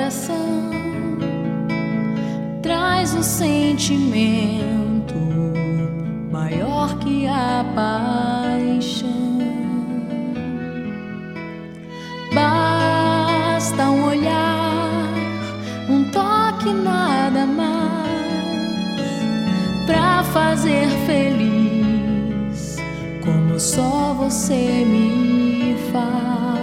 coração traz um sentimento maior que a paixão. Basta um olhar, um toque, nada mais, pra fazer feliz como só você me faz.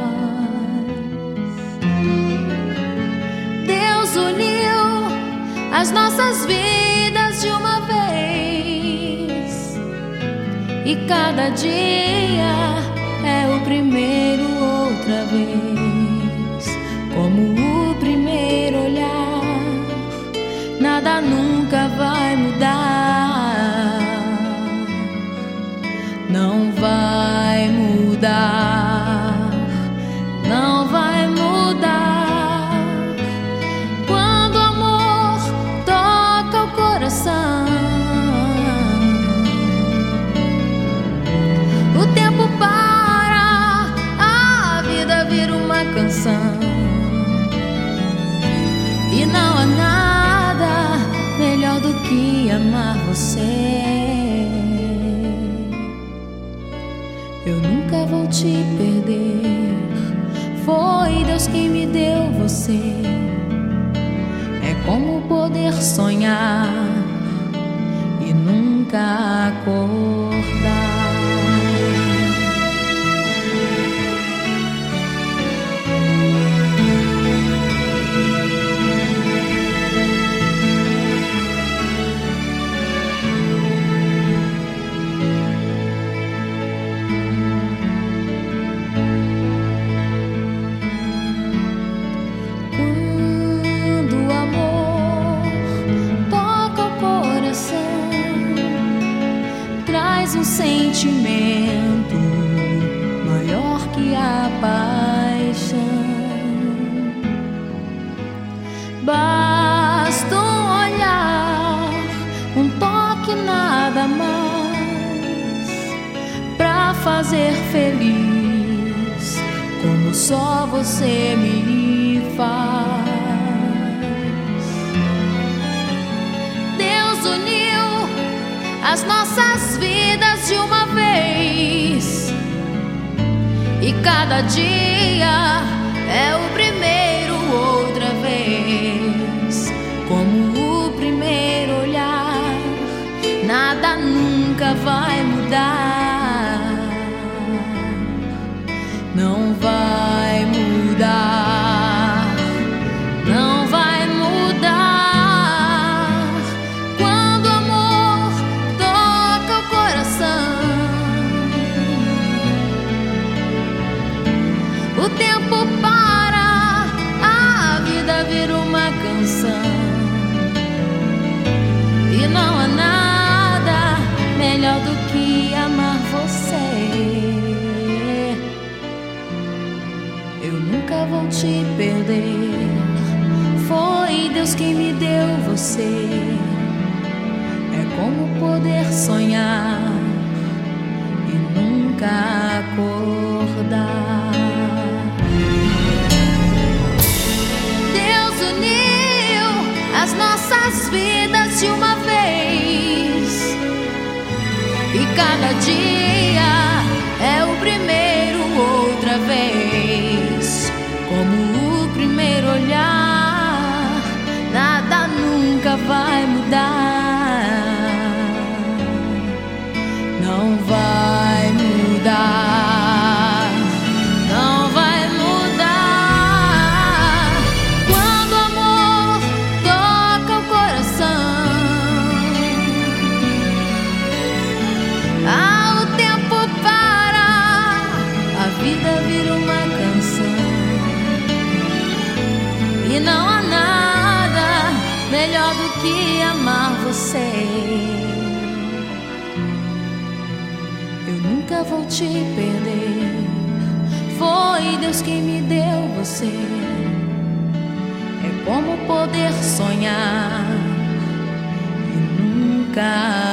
Deus uniu as nossas vidas de uma vez, e cada dia é o primeiro outra vez. Como o primeiro olhar, nada nunca vai mudar. Não vai mudar, não vai mudar. Quando o amor toca o coração, o tempo para, a vida vira uma canção. E não há nada melhor do que amar você. Eu nunca vou te perder, foi Deus quem me deu você. É como poder sonhar e nunca acordar. Um sentimento maior que a paixão. Basta um olhar, um toque, nada mais, pra fazer feliz como só você me faz. Deus uniu as nossas vidas de uma vez, e cada dia é o primeiro outra vez. Como o primeiro olhar, nada nunca vai mudar. Não vai mudar, não vai mudar. O tempo para, a vida vira uma canção. E não há nada melhor do que amar você. Eu nunca vou te perder, foi Deus quem me deu você. É como poder sonhar e nunca acordar. As nossas vidas de uma vez, e cada dia é o primeiro outra vez. Como o primeiro olhar, nada nunca vai mudar. Não vai mudar, não vai mudar. E não há nada melhor do que amar você. Eu nunca vou te perder, foi Deus quem me deu você. É como poder sonhar e nunca